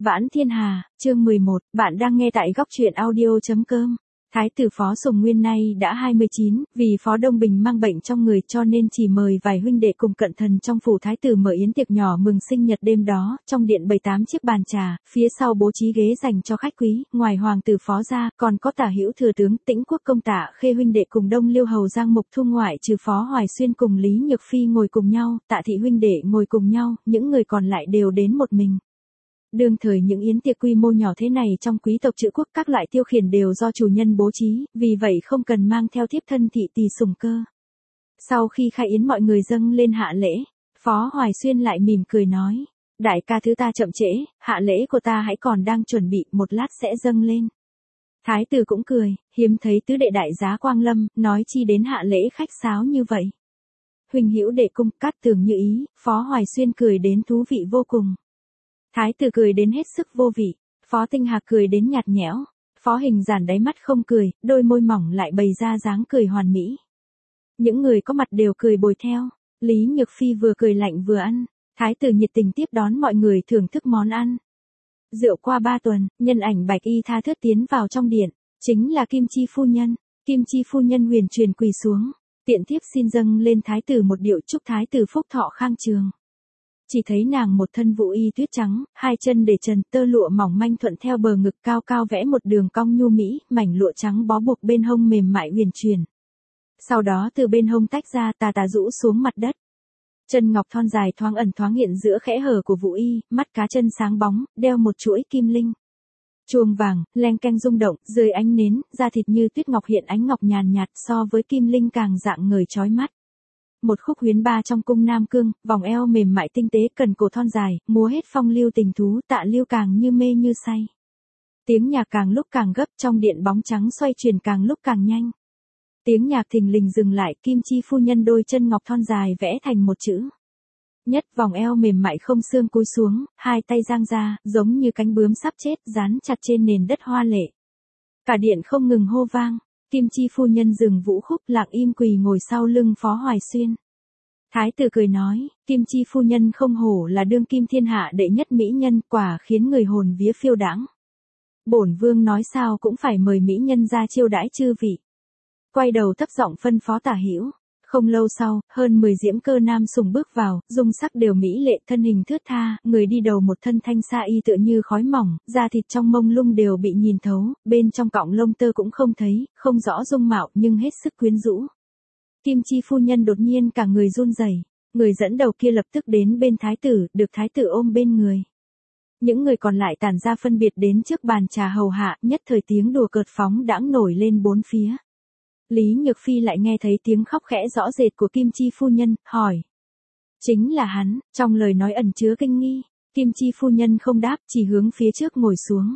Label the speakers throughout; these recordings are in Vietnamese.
Speaker 1: Vãn Thiên Hà, chương 11, bạn đang nghe tại góc truyện audio.com. Thái tử Phó Sùng Nguyên nay đã 29, vì Phó Đông Bình mang bệnh trong người cho nên chỉ mời vài huynh đệ cùng cận thần trong phủ thái tử mở yến tiệc nhỏ mừng sinh nhật đêm đó, trong điện bày 8 chiếc bàn trà, phía sau bố trí ghế dành cho khách quý, ngoài hoàng tử Phó ra, còn có Tả Hữu thừa tướng, Tĩnh Quốc công Tạ Khê huynh đệ cùng Đông Liêu hầu Giang Mục Thu ngoại trừ Phó Hoài Xuyên cùng Lý Nhược Phi ngồi cùng nhau, Tạ thị huynh đệ ngồi cùng nhau, những người còn lại đều đến một mình. Đương thời những yến tiệc quy mô nhỏ thế này trong quý tộc Chữ Quốc các loại tiêu khiển đều do chủ nhân bố trí, vì vậy không cần mang theo thiếp thân thị tỳ sủng cơ. Sau khi khai yến mọi người dâng lên hạ lễ, Phó Hoài Xuyên lại mỉm cười nói, đại ca thứ ta chậm trễ, hạ lễ của ta hãy còn đang chuẩn bị, một lát sẽ dâng lên. Thái tử cũng cười, hiếm thấy tứ đệ đại giá Quang Lâm, nói chi đến hạ lễ khách sáo như vậy. Huỳnh hữu đệ cung, Cát Tường như ý, Phó Hoài Xuyên cười đến thú vị vô cùng. Thái tử cười đến hết sức vô vị, Phó Tinh Hạc cười đến nhạt nhẽo, Phó Hình Giản đáy mắt không cười, đôi môi mỏng lại bày ra dáng cười hoàn mỹ. Những người có mặt đều cười bồi theo, Lý Nhược Phi vừa cười lạnh vừa ăn, Thái tử nhiệt tình tiếp đón mọi người thưởng thức món ăn. Rượu qua 3 tuần, nhân ảnh bạch y tha thướt tiến vào trong điện, chính là Kim Chi phu nhân. Kim Chi phu nhân huyền truyền quỳ xuống, tiện thiếp xin dâng lên thái tử một điệu chúc thái tử phúc thọ khang trường. Chỉ thấy nàng một thân vũ y tuyết trắng, hai chân để trần, tơ lụa mỏng manh thuận theo bờ ngực cao cao vẽ một đường cong nhu mỹ, mảnh lụa trắng bó buộc bên hông mềm mại huyền truyền. Sau đó từ bên hông tách ra tà tà rũ xuống mặt đất. Chân ngọc thon dài thoáng ẩn thoáng hiện giữa khẽ hở của vũ y, mắt cá chân sáng bóng, đeo một chuỗi kim linh. Chuông vàng, leng keng rung động, dưới ánh nến, da thịt như tuyết ngọc hiện ánh ngọc nhàn nhạt so với kim linh càng dạng ngời chói mắt. Một khúc huyến ba trong cung Nam Cương, vòng eo mềm mại tinh tế, cần cổ thon dài, múa hết phong lưu tình thú, Tạ Lưu càng như mê như say. Tiếng nhạc càng lúc càng gấp, trong điện bóng trắng xoay chuyển càng lúc càng nhanh. Tiếng nhạc thình lình dừng lại, Kim Chi phu nhân đôi chân ngọc thon dài vẽ thành một chữ nhất, vòng eo mềm mại không xương cúi xuống, hai tay giang ra, giống như cánh bướm sắp chết, dán chặt trên nền đất hoa lệ. Cả điện không ngừng hô vang. Kim Chi phu nhân dừng vũ khúc, lặng im quỳ ngồi sau lưng Phó Hoài Xuyên. Thái tử cười nói, Kim Chi phu nhân không hổ là đương kim thiên hạ đệ nhất mỹ nhân, quả khiến người hồn vía phiêu đãng. Bổn vương nói sao cũng phải mời mỹ nhân ra chiêu đãi chư vị. Quay đầu thấp giọng phân phó Tả Hữu. Không lâu sau, hơn 10 diễm cơ nam sùng bước vào, dung sắc đều mỹ lệ, thân hình thướt tha, người đi đầu một thân thanh sa y tựa như khói mỏng, da thịt trong mông lung đều bị nhìn thấu, bên trong cọng lông tơ cũng không thấy, không rõ dung mạo nhưng hết sức quyến rũ. Kim Chi phu nhân đột nhiên cả người run rẩy, người dẫn đầu kia lập tức đến bên thái tử, được thái tử ôm bên người. Những người còn lại tản ra phân biệt đến trước bàn trà hầu hạ, nhất thời tiếng đùa cợt phóng đãng nổi lên bốn phía. Lý Nhược Phi lại nghe thấy tiếng khóc khẽ rõ rệt của Kim Chi phu nhân, hỏi. Chính là hắn, trong lời nói ẩn chứa kinh nghi. Kim Chi phu nhân không đáp, chỉ hướng phía trước ngồi xuống.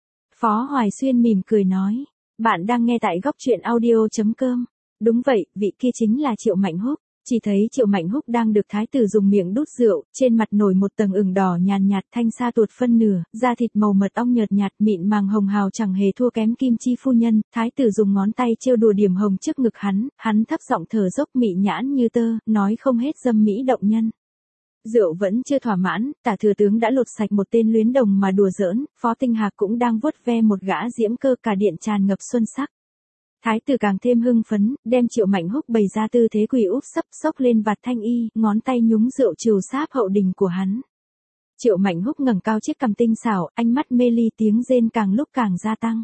Speaker 1: Phó Hoài Xuyên mỉm cười nói, bạn đang nghe tại góc truyện audio.com. Đúng vậy, vị kia chính là Triệu Mạnh Húc. Chỉ thấy Triệu Mạnh Húc đang được thái tử dùng miệng đút rượu, trên mặt nổi một tầng ửng đỏ nhàn nhạt, thanh sa tuột phân nửa, da thịt màu mật ong nhợt nhạt, mịn màng hồng hào chẳng hề thua kém Kim Chi phu nhân. Thái tử dùng ngón tay trêu đùa điểm hồng trước ngực hắn thấp giọng thở dốc mị nhãn như tơ, nói không hết dâm mỹ động nhân. Rượu vẫn chưa thỏa mãn, Tả thừa tướng đã lột sạch một tên luyến đồng mà đùa giỡn, Phó Tinh Hạc cũng đang vuốt ve một gã diễm cơ, cả điện tràn ngập xuân sắc. Thái tử càng thêm hưng phấn, đem Triệu Mạnh Húc bày ra tư thế quỳ úp sấp xốc lên vạt thanh y, ngón tay nhúng rượu trừ sáp hậu đình của hắn. Triệu Mạnh Húc ngẩng cao chiếc cằm tinh xảo, ánh mắt mê ly, tiếng rên càng lúc càng gia tăng.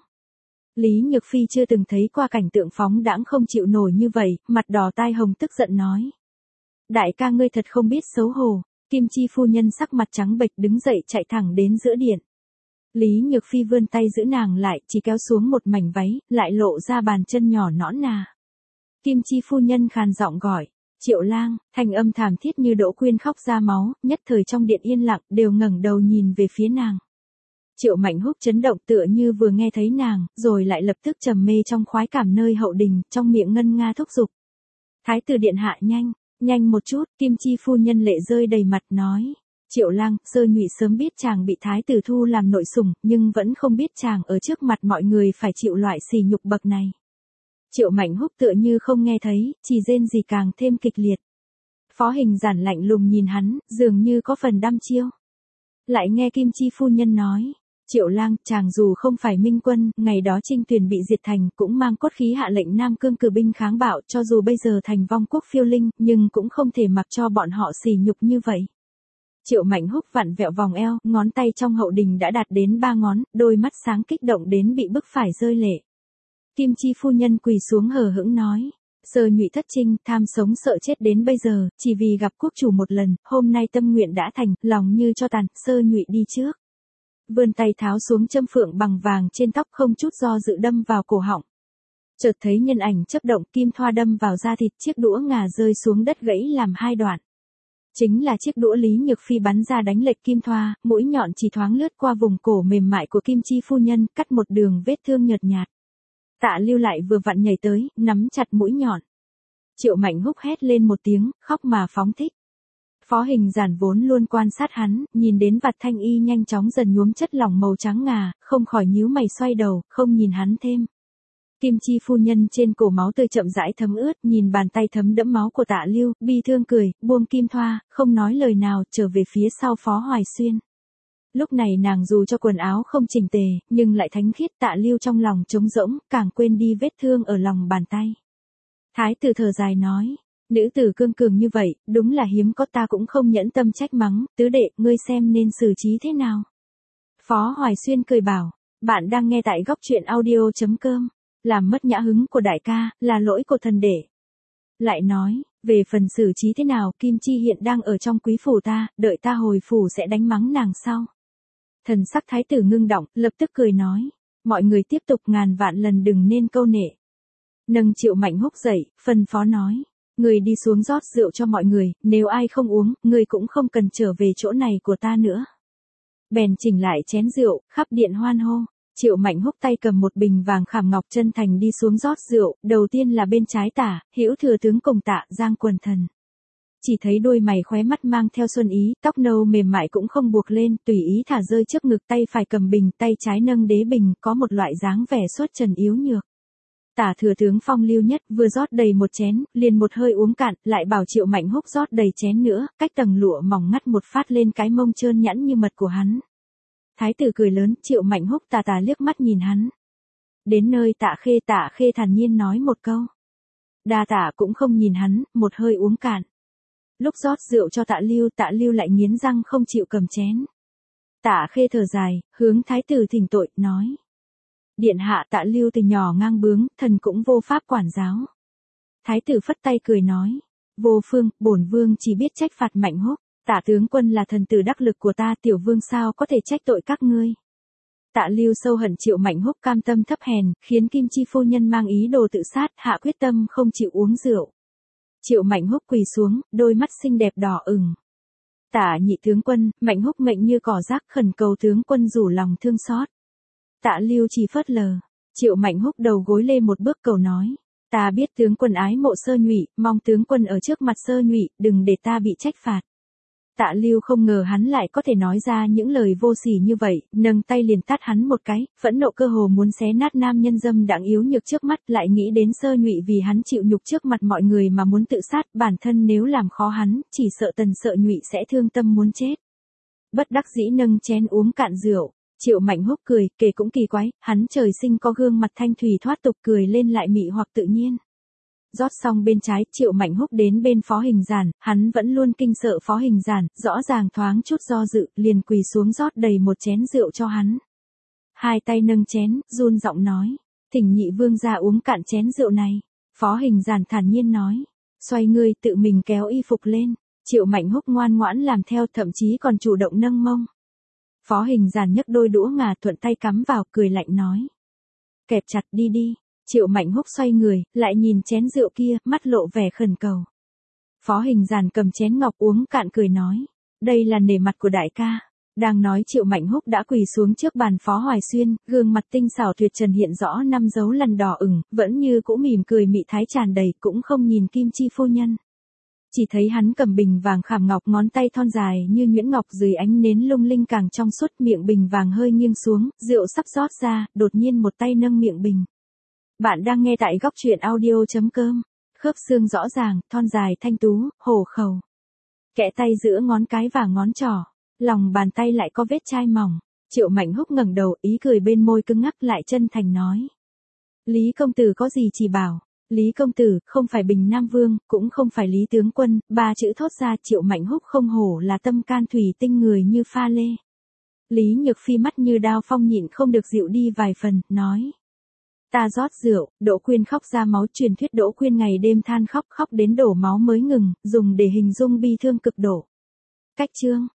Speaker 1: Lý Nhược Phi chưa từng thấy qua cảnh tượng phóng đãng không chịu nổi như vậy, mặt đỏ tai hồng tức giận nói. Đại ca ngươi thật không biết xấu hổ. Kim Chi phu nhân sắc mặt trắng bệch đứng dậy chạy thẳng đến giữa điện. Lý Nhược Phi vươn tay giữ nàng lại, chỉ kéo xuống một mảnh váy, lại lộ ra bàn chân nhỏ nõn nà. Kim Chi phu nhân khàn giọng gọi, Triệu lang, thanh âm thảm thiết như Đỗ Quyên khóc ra máu, nhất thời trong điện yên lặng, đều ngẩng đầu nhìn về phía nàng. Triệu Mạnh Húc chấn động tựa như vừa nghe thấy nàng, rồi lại lập tức trầm mê trong khoái cảm nơi hậu đình, trong miệng ngân nga thúc giục. Thái tử điện hạ nhanh một chút, Kim Chi phu nhân lệ rơi đầy mặt nói. Triệu lang, Sơ Nhụy sớm biết chàng bị thái tử thu làm nội sủng, nhưng vẫn không biết chàng ở trước mặt mọi người phải chịu loại sỉ nhục bậc này. Triệu Mạnh Húc tựa như không nghe thấy, chỉ rên gì càng thêm kịch liệt. Phó Hình Giản lạnh lùng nhìn hắn, dường như có phần đăm chiêu. Lại nghe Kim Chi phu nhân nói, Triệu Lang, chàng dù không phải minh quân, ngày đó Trinh Tuyền bị diệt thành, cũng mang cốt khí hạ lệnh Nam Cương cử binh kháng bạo, cho dù bây giờ thành vong quốc phiêu linh, nhưng cũng không thể mặc cho bọn họ sỉ nhục như vậy. Triệu Mạnh Húc vặn vẹo vòng eo, ngón tay trong hậu đình đã đạt đến 3 ngón, đôi mắt sáng kích động đến bị bức phải rơi lệ. Kim Chi phu nhân quỳ xuống hờ hững nói, Sơ Nhụy thất trinh, tham sống sợ chết đến bây giờ, chỉ vì gặp quốc chủ một lần, hôm nay tâm nguyện đã thành, lòng như cho tàn, Sơ Nhụy đi trước. Vươn tay tháo xuống châm phượng bằng vàng trên tóc, không chút do dự đâm vào cổ họng. Chợt thấy nhân ảnh chớp động, kim thoa đâm vào da thịt, chiếc đũa ngà rơi xuống đất gãy làm 2 đoạn. Chính là chiếc đũa Lý Nhược Phi bắn ra đánh lệch kim thoa, mũi nhọn chỉ thoáng lướt qua vùng cổ mềm mại của Kim Chi phu nhân, cắt một đường vết thương nhợt nhạt. Tạ Lưu lại vừa vặn nhảy tới, nắm chặt mũi nhọn. Triệu Mạnh Húc hét lên một tiếng, khóc mà phóng thích. Phó Hình Giản vốn luôn quan sát hắn, nhìn đến vạt thanh y nhanh chóng dần nhuốm chất lỏng màu trắng ngà, không khỏi nhíu mày xoay đầu, không nhìn hắn thêm. Kim Chi phu nhân trên cổ máu tươi chậm rãi thấm ướt, nhìn bàn tay thấm đẫm máu của Tạ Lưu, bi thương cười, buông kim thoa, không nói lời nào, trở về phía sau Phó Hoài Xuyên. Lúc này nàng dù cho quần áo không chỉnh tề, nhưng lại thánh khiết. Tạ Lưu trong lòng trống rỗng, càng quên đi vết thương ở lòng bàn tay. Thái tử thở dài nói, nữ tử cương cường như vậy, đúng là hiếm có, ta cũng không nhẫn tâm trách mắng, tứ đệ, ngươi xem nên xử trí thế nào. Phó Hoài Xuyên cười bảo, bạn đang nghe tại góc truyện audio.com. Làm mất nhã hứng của đại ca, là lỗi của thần đệ. Lại nói, về phần xử trí thế nào, Kim Chi hiện đang ở trong quý phủ ta, đợi ta hồi phủ sẽ đánh mắng nàng sau. Thần sắc thái tử ngưng động, lập tức cười nói, mọi người tiếp tục, ngàn vạn lần đừng nên câu nệ. Nâng Triệu Mạnh Húc dậy, phân phó nói, người đi xuống rót rượu cho mọi người, nếu ai không uống, người cũng không cần trở về chỗ này của ta nữa. Bèn chỉnh lại chén rượu, khắp điện hoan hô. Triệu Mạnh Húc tay cầm một bình vàng khảm ngọc chân thành đi xuống rót rượu, đầu tiên là bên trái Tả, Hữu thừa tướng cùng Tạ Giang quần thần. Chỉ thấy đôi mày khóe mắt mang theo xuân ý, tóc nâu mềm mại cũng không buộc lên, tùy ý thả rơi trước ngực, tay phải cầm bình, tay trái nâng đế bình, có một loại dáng vẻ xuất trần yếu nhược. Tả thừa tướng phong lưu nhất, vừa rót đầy một chén, liền một hơi uống cạn, lại bảo Triệu Mạnh Húc rót đầy chén nữa, cách tầng lụa mỏng ngắt một phát lên cái mông trơn nhẵn như mật của hắn. Thái tử cười lớn, Triệu Mạnh Húc tà tà liếc mắt nhìn hắn. Đến nơi Tạ Khê thản nhiên nói một câu. Đa Tạ cũng không nhìn hắn, một hơi uống cạn. Lúc rót rượu cho Tạ Lưu lại nghiến răng không chịu cầm chén. Tạ Khê thở dài, hướng thái tử thỉnh tội, nói. Điện hạ, Tạ Lưu từ nhỏ ngang bướng, thần cũng vô pháp quản giáo. Thái tử phất tay cười nói. Vô phương, bổn vương chỉ biết trách phạt Mạnh Húc. Tạ tướng quân là thần tử đắc lực của ta, tiểu vương sao có thể trách tội các ngươi. Tạ Lưu sâu hận Triệu Mạnh Húc cam tâm thấp hèn, khiến Kim Chi phu nhân mang ý đồ tự sát, hạ quyết tâm không chịu uống rượu. Triệu Mạnh Húc quỳ xuống, đôi mắt xinh đẹp đỏ ửng. Tạ nhị tướng quân, Mạnh Húc mệnh như cỏ rác, khẩn cầu tướng quân rủ lòng thương xót. Tạ Lưu chỉ phớt lờ. Triệu Mạnh Húc đầu gối lê một bước cầu nói. Ta biết tướng quân ái mộ Sơ Nhụy, mong tướng quân ở trước mặt Sơ Nhụy, đừng để ta bị trách phạt. Tạ Lưu không ngờ hắn lại có thể nói ra những lời vô sỉ như vậy, nâng tay liền tát hắn một cái, phẫn nộ cơ hồ muốn xé nát nam nhân dâm đãng yếu nhược trước mắt, lại nghĩ đến Sơ Nhụy vì hắn chịu nhục trước mặt mọi người mà muốn tự sát, bản thân nếu làm khó hắn, chỉ sợ Tần Sợ Nhụy sẽ thương tâm muốn chết. Bất đắc dĩ nâng chén uống cạn rượu. Triệu Mạnh Húc cười, kể cũng kỳ quái, hắn trời sinh có gương mặt thanh thủy thoát tục, cười lên lại mị hoặc tự nhiên. Rót xong bên trái, Triệu Mạnh Húc đến bên Phó Hình Giản, hắn vẫn luôn kinh sợ Phó Hình Giản, rõ ràng thoáng chút do dự, liền quỳ xuống rót đầy một chén rượu cho hắn. Hai tay nâng chén, run giọng nói, thỉnh nhị vương ra uống cạn chén rượu này. Phó Hình Giản thản nhiên nói, xoay người tự mình kéo y phục lên. Triệu Mạnh Húc ngoan ngoãn làm theo, thậm chí còn chủ động nâng mông. Phó Hình Giản nhấc đôi đũa ngà thuận tay cắm vào, cười lạnh nói. Kẹp chặt đi đi. Triệu Mạnh Húc xoay người, lại nhìn chén rượu kia, mắt lộ vẻ khẩn cầu. Phó Hình Giản cầm chén ngọc uống cạn cười nói. Đây là nể mặt của đại ca. Đang nói Triệu Mạnh Húc đã quỳ xuống trước bàn Phó Hoài Xuyên, gương mặt tinh xảo tuyệt trần hiện rõ 5 dấu lần đỏ ửng, vẫn như cũ mỉm cười mị thái tràn đầy, cũng không nhìn Kim Chi phu nhân. Chỉ thấy hắn cầm bình vàng khảm ngọc, ngón tay thon dài như nhuyễn ngọc dưới ánh nến lung linh càng trong suốt, miệng bình vàng hơi nghiêng xuống, rượu sắp rót ra, đột nhiên một tay nâng miệng bình. Bạn đang nghe tại góc truyện audio.com. Khớp xương rõ ràng, thon dài thanh tú, hổ khẩu. Kẽ tay giữa ngón cái và ngón trỏ. Lòng bàn tay lại có vết chai mỏng. Triệu Mạnh Húc ngẩng đầu, ý cười bên môi cứng ngắc lại chân thành nói. Lý công tử có gì chỉ bảo. Lý công tử, không phải Bình Nam Vương, cũng không phải Lý tướng quân, ba chữ thốt ra Triệu Mạnh Húc không hổ là tâm can thủy tinh người như pha lê. Lý Nhược Phi mắt như đao phong nhịn không được dịu đi vài phần, nói. Ta rót rượu, Đỗ Quyên khóc ra máu, truyền thuyết Đỗ Quyên ngày đêm than khóc, khóc đến đổ máu mới ngừng, dùng để hình dung bi thương cực độ. Cách chương.